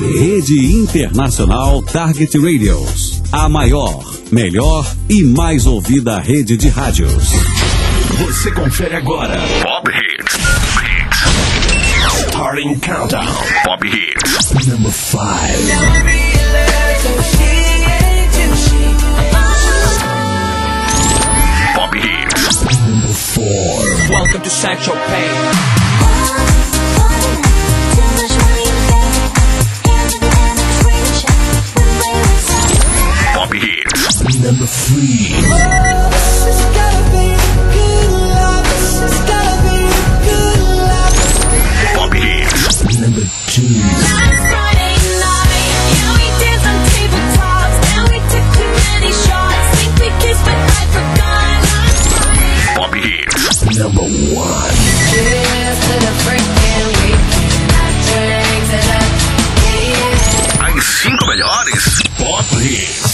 Rede Internacional Target Radios. A maior, melhor e mais ouvida rede de rádios. Você confere agora Pop Hits. Starting Countdown. Pop Hits. Number 5. Pop Hits. Number 4. Welcome to Central Pain. Pop Hits. Number 3. Pop Hits. Number 2. Pop Hits. Number 1. As 5 melhores Pop Hits.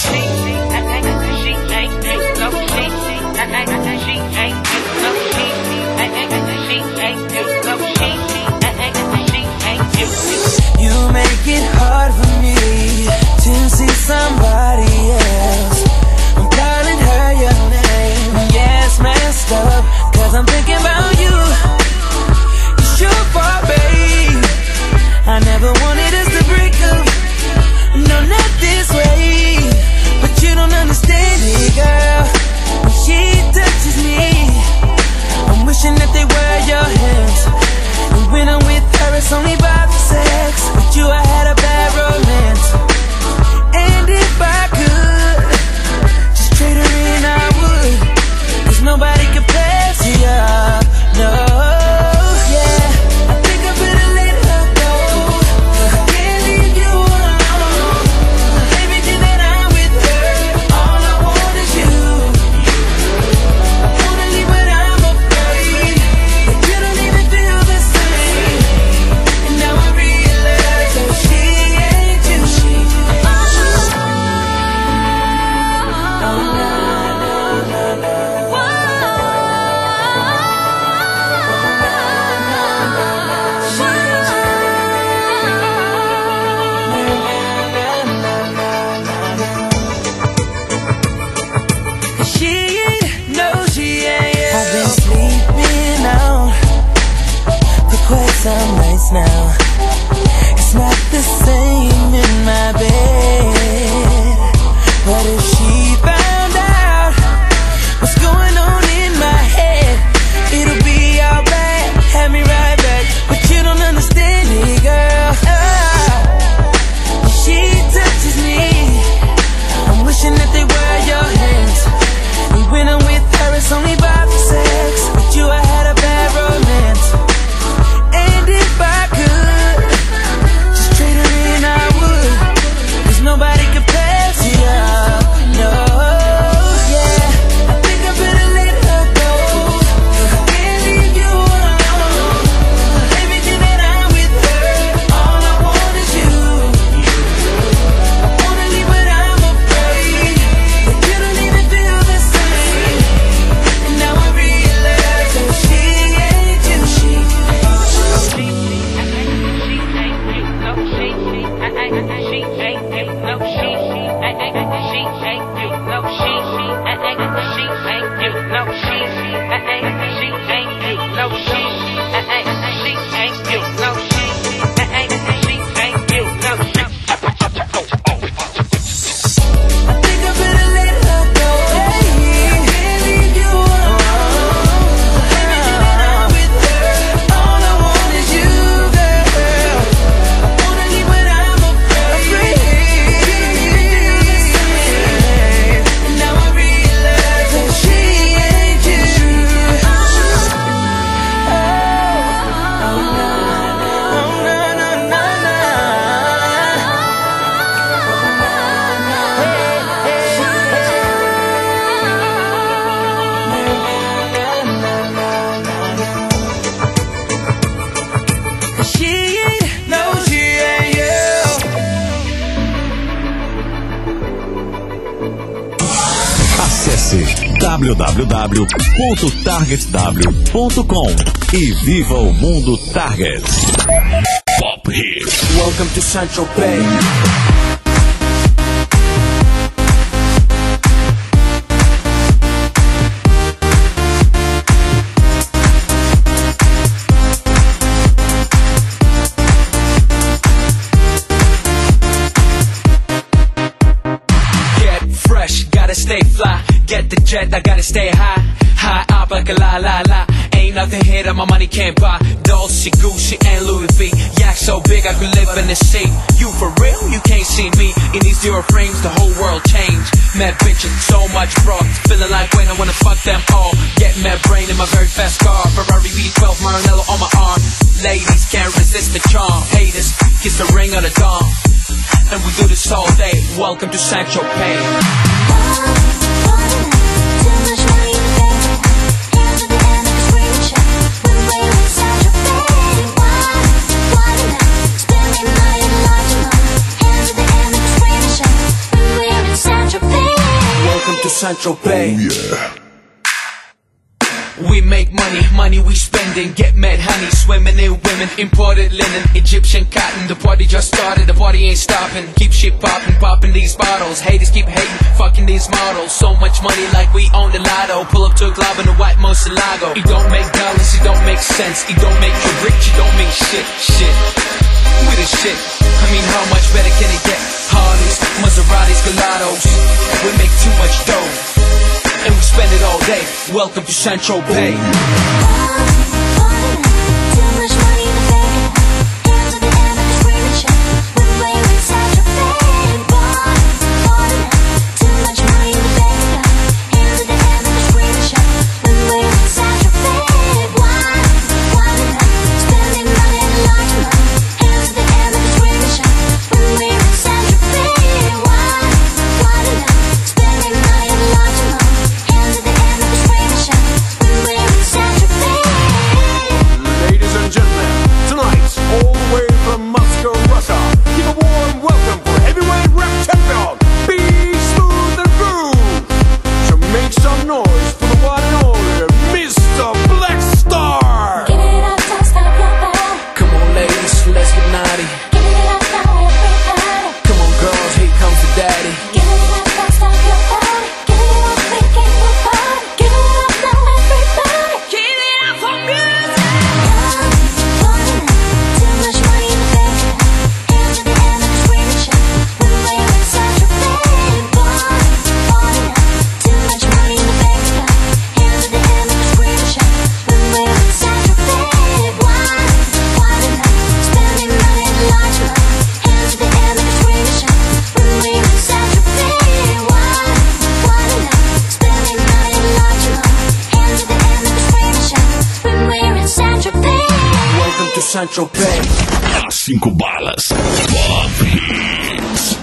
You make it hard for me to see somebody else. I'm calling her your name. Yes, messed up, 'cause I'm thinking about you. It's your fault, babe. I never wanted us to break up. No, not this way. But you don't understand it, girl. When she touches me, I'm wishing that they were your hands. And when I'm with her, it's only about the sex. With you, I had a bad romance. And if I could just trade her in, I would. 'Cause nobody compares to you. No, yeah. I think I better let her go. I can't leave you alone. Everything that I'm with her, all I want is you. I wanna leave, but I'm afraid that you don't even feel the same. And now I realize that she ain't you. She ain't, no, she ain't. I've been sleeping out for quite some nights now. It's not the same in my bed. But if she found out what's going on in my head, it'll be alright. Have me right back, but you don't understand it, girl. When she touches me, I'm wishing that they were your hands. And when I'm with her, it's only about the sex. With you, I had a bad romance. And if I could just trade her in, I would. 'Cause nobody compares to you. No, yeah. I think I better let her go. I can't leave you alone. Everything that I'm with her, all I want is you. I wanna leave, but I'm afraid that you don't even feel the same. And now I realize that she ain't you. I think I better let her go. I can't leave you alone. Everything that I'm with her, all I want is you, girl. I wanna leave, but I'm afraid. And now I realize that she ain't you. She ain't, no, she ain't you. Acesse www.targetw.com e viva o mundo Target. Pop Pop Hits. Welcome to Central Bay. Stay fly, get the jet, I gotta stay high. High up like a la la la. Ain't nothing here that my money can't buy. Dolce, Gucci, and Louis V. Yak so big I could live in the sea. You for real? You can't see me. In these zero frames, the whole world changed. Mad bitches, so much broad. Feeling like when I wanna fuck them all. Get mad brain in my very fast car. Ferrari V12, Maranello on my arm. Ladies can't resist the charm. Haters, kiss the ring on the dawn. And we do this all day. Welcome to Sancho Pay. Welcome to Central Bay. Oh, yeah. We make money, money we spending. Get mad honey, swimming in women. Imported linen, Egyptian cotton. The party just started, the party ain't stopping. Keep shit popping, popping these bottles. Haters keep hating, fucking these models. So much money like we own the lotto. Pull up to a club in a white Murcielago. It don't make dollars, it don't make sense. It don't make you rich, it don't mean shit, shit. We the shit, I mean how much better can it get? Harleys, Maseratis, Gelatos. We make too much dough and we spend it all day. Welcome to Central Bay. Central Bay. As 5 balas. Pop Hits.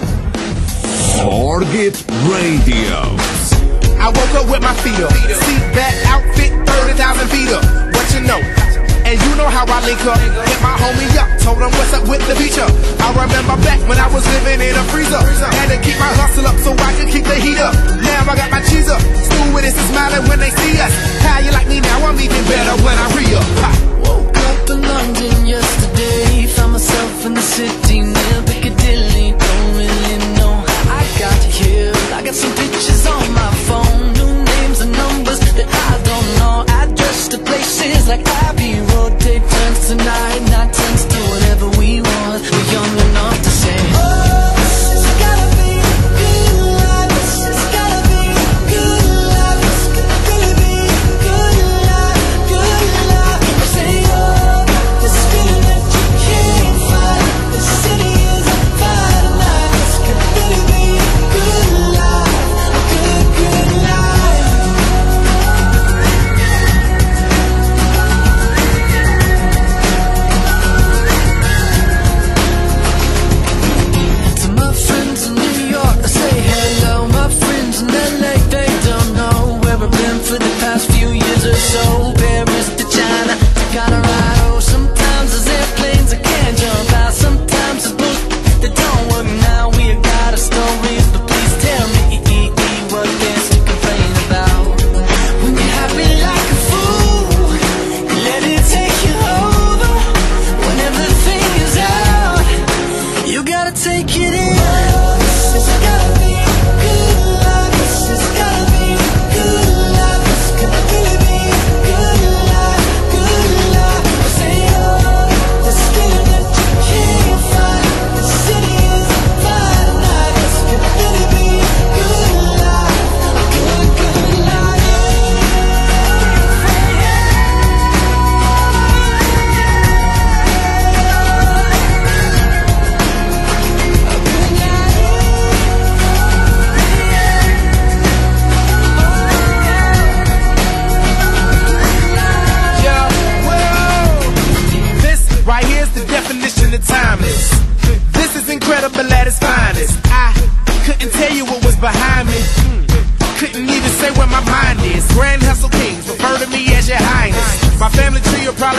Target Radio. I woke up with my feet up. See that outfit, 30,000 feet up. What you know? And you know how I link up. Hit my homie up, told him what's up with the feature. I remember back when I was living in a freezer. Had to keep my hustle up so I could keep the heat up. Now I got my cheese up. Stewardess is smiling when they see us. How you like me now? I'm even better when I re-up. Woke up in London yesterday. Found myself in the city near Piccadilly. Don't really know how I got here. I got some pictures on my phone. New names and numbers that I don't know. Address to places like Abbey Road. Take turns tonight, not turns to whatever we want. We're young enough to say, oh, it's gotta be good life. It's gotta be good life. It's gonna really be good life, good life. I say, oh, this feeling that you can't find. The city is on fire tonight. It's gonna really be good life, good, good life.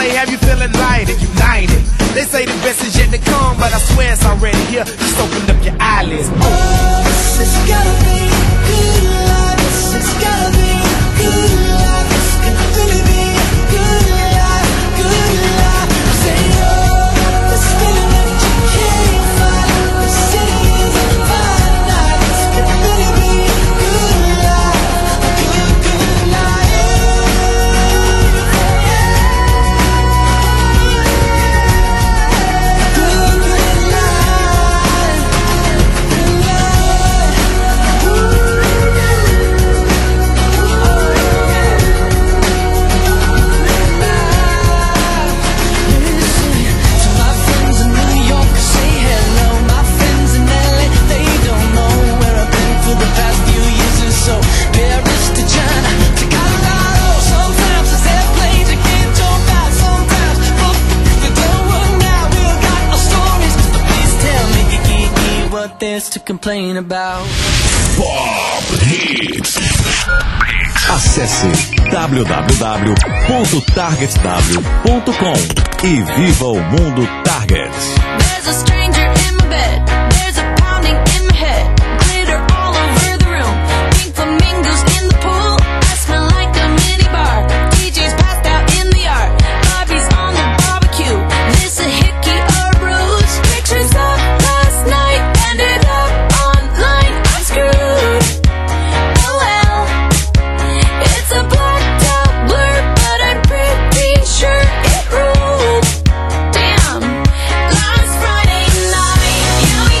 play, have you feeling light and united. They say the best is yet to come, but I swear it's already here. Just open up your eyelids. Oh, this has gotta be good life. This has gotta be good life. This can really be good life, good life. Say oh, this feeling that you can't fight. The city is a fine night. This can really be good life, good life. There's to complain about. Pop Hits. Acesse www.targetw.com e viva o mundo Target. There's a stranger in my bed. There's a pounding in my head. Glitter all over the room. Pink flamingos in the pool. I smell like a mini bar. DJ's passed out in the yard. Bobby's on the barbecue. This a hickey or ruse. Pictures of last night ended up online. I'm screwed. Oh well. It's a blacked out blur, but I'm pretty sure it ruled. Damn. Last Friday night, yeah, we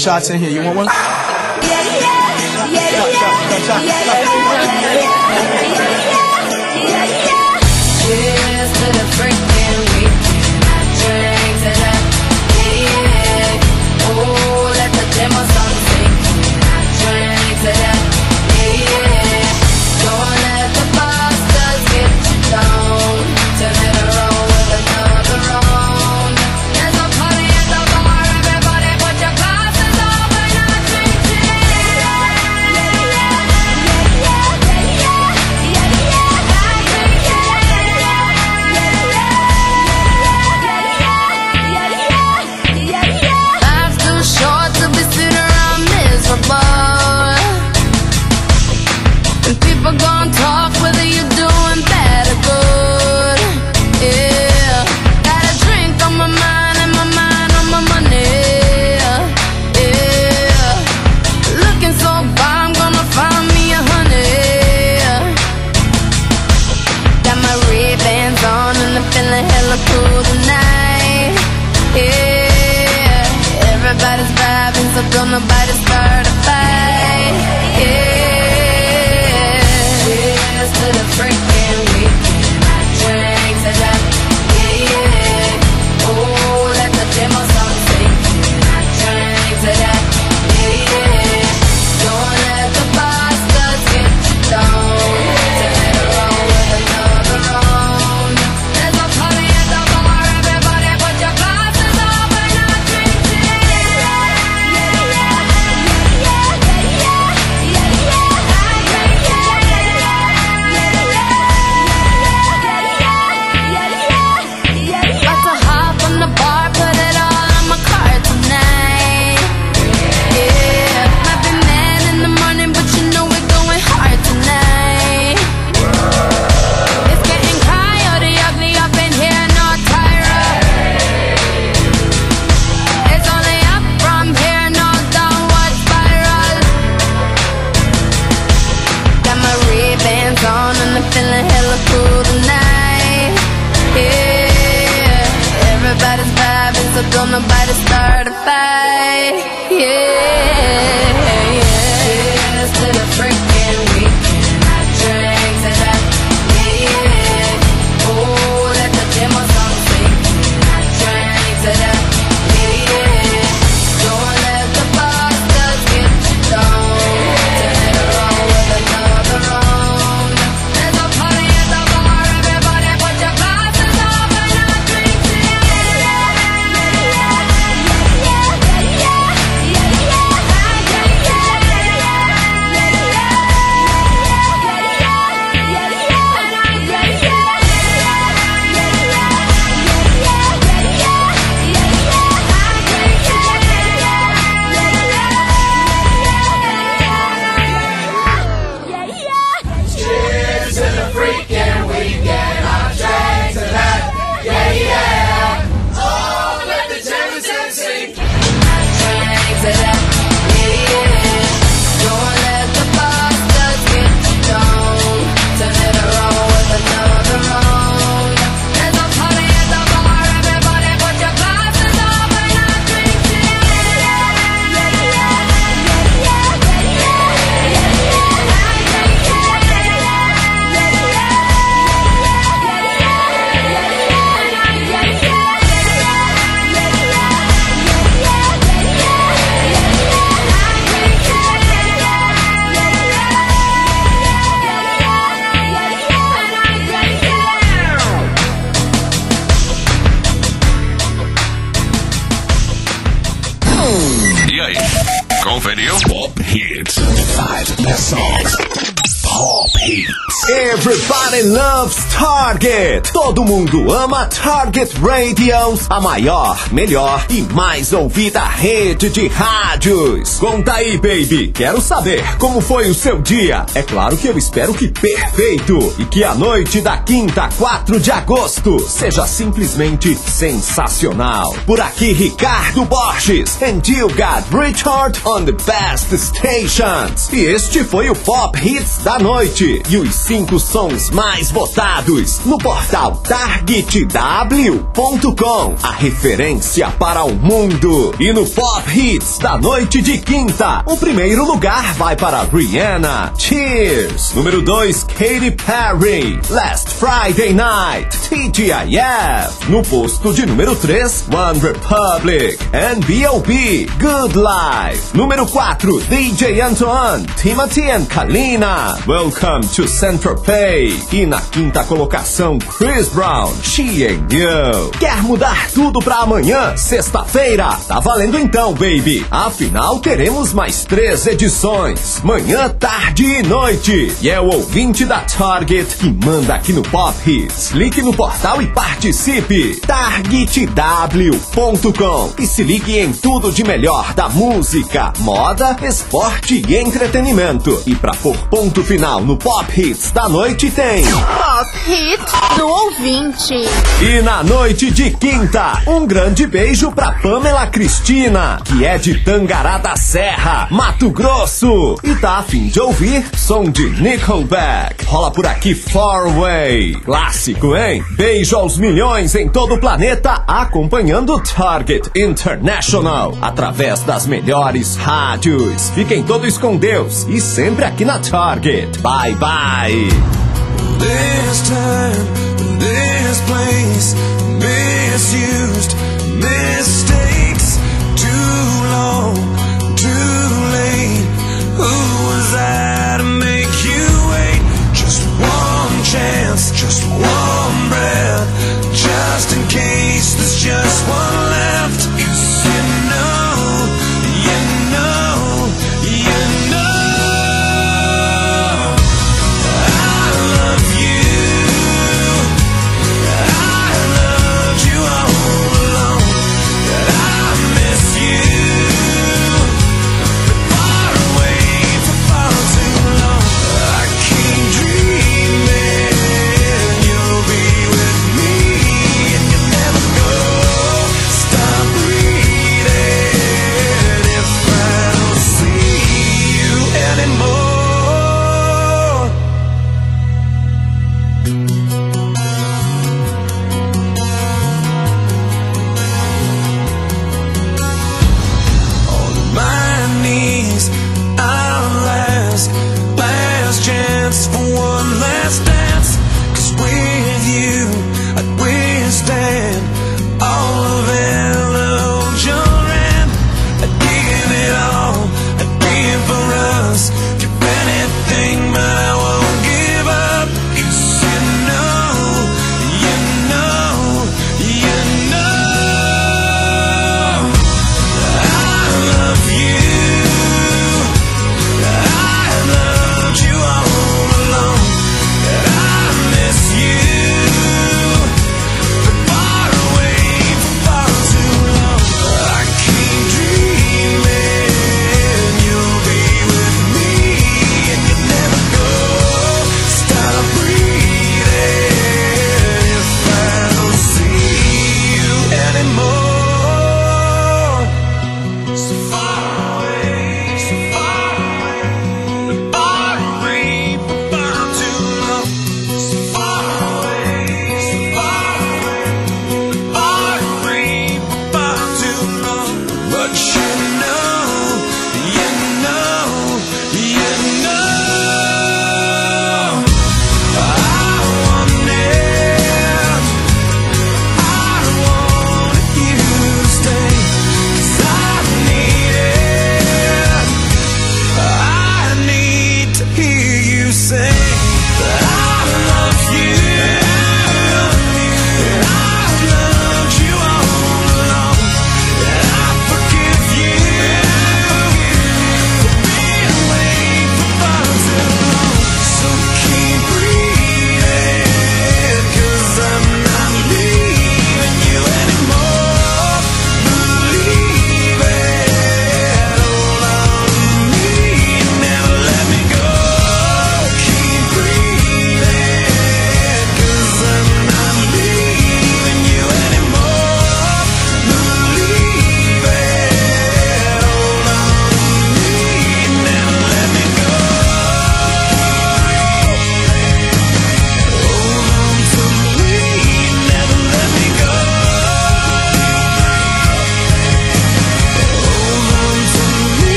shots in here. You want one? Cheers to the freaking weekend. Drink to that, yeah. Oh, let the demo song sing. Drink to that, yeah. Don't let the bastards get you down. Turn it around with another round. There's a party at the bar. Everybody put your glasses up and I drink to Life's too short to be sitting around miserable. And people gon' talk whether you're doing bad or good. Yeah, got a drink on my mind and my mind on my money. Yeah, looking so far, I'm gonna find me a honey. Got my Ray-Bans on and I'm feeling hella cool tonight. Yeah, everybody's vibing, so don't nobody start a fight. Yeah, cheers to the freaking weekend. Drink to that, yeah. Oh, let the demo song sing. Drink to that, yeah. Don't let the bastards get you down. Turn it around with another round. There's a party at the bar. Everybody put your glasses up and I drink to About to hop on the bar, put it all on my card tonight. Yeah, might be mad in the morning, but you know we're going hard tonight. It's getting coyote ugly up in here, no Tyra. It's only up from here, no downward spiral. Got my Ray-Bans on and I'm feeling hella cool tonight. Yeah, everybody's vibing, so don't nobody start a fight. Yeah, cheers to the freaking weekend. Drink to that, yeah. Oh, let the demo song sing. Drink to that, yeah. Don't let the bastards get you down. Turn it around with another round. There's a party at the bar. Everybody put your glasses up and I drink to Cheers to the freaking weekend. I'm drank to that, yeah, yeah. Oh, let the Jameson sing. I'm drank to that, yeah, yeah. Don't let the bastards get you down. Turn it around with another round. There's a party at the bar. Everybody put your glasses up and I drink to E aí, conferiu? Pop Hits. 5 best songs. Pop Hits. Everybody loves Target. Todo mundo ama Target Radios, a maior, melhor e mais ouvida rede de rádios. Conta aí, baby. Quero saber como foi o seu dia. É claro que eu espero que perfeito. E que a noite da quinta, 4 de agosto, seja simplesmente sensacional. Por aqui, Ricardo Borges. And you got Richard on the best stations. E este foi o Pop Hits da noite. noite e os 5 sons mais votados no portal targetw.com, a referência para o mundo. E no Pop Hits da noite de quinta, o primeiro lugar vai para Rihanna, Cheers. Número 2, Katy Perry, Last Friday Night, TGIF. No posto de número 3, One Republic and B.O.B, Good Life. Número 4, DJ Antoine, Timothy and Kalina, Welcome to Saint-Tropez. E na quinta colocação, Chris Brown, She and You. Quer mudar tudo pra amanhã, sexta-feira? Tá valendo então, baby. Afinal, teremos mais 3 edições, manhã, tarde e noite. E é o ouvinte da Target que manda aqui no Pop Hits. Clique no portal e participe. targetw.com e se ligue em tudo de melhor da música, moda, esporte e entretenimento. E pra pôr ponto final no Pop Hits da noite tem Pop Hits do ouvinte. E na noite de quinta, um grande beijo pra Pamela Cristina, que é de Tangará da Serra, Mato Grosso, e tá a fim de ouvir som de Nickelback. Rola por aqui Far Away. Clássico, hein? Beijo aos milhões em todo o planeta, acompanhando Target International através das melhores rádios. Fiquem todos com Deus e sempre aqui na Target. Bye, bye. This time, this place, misused, mistakes, too long, too late. Who was I to make you wait? Just one chance, just one breath, just in case there's just one left. 'Cause you know, you know, you know. I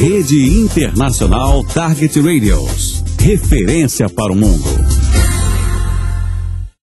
Rede Internacional Target Radios. Referência para o mundo.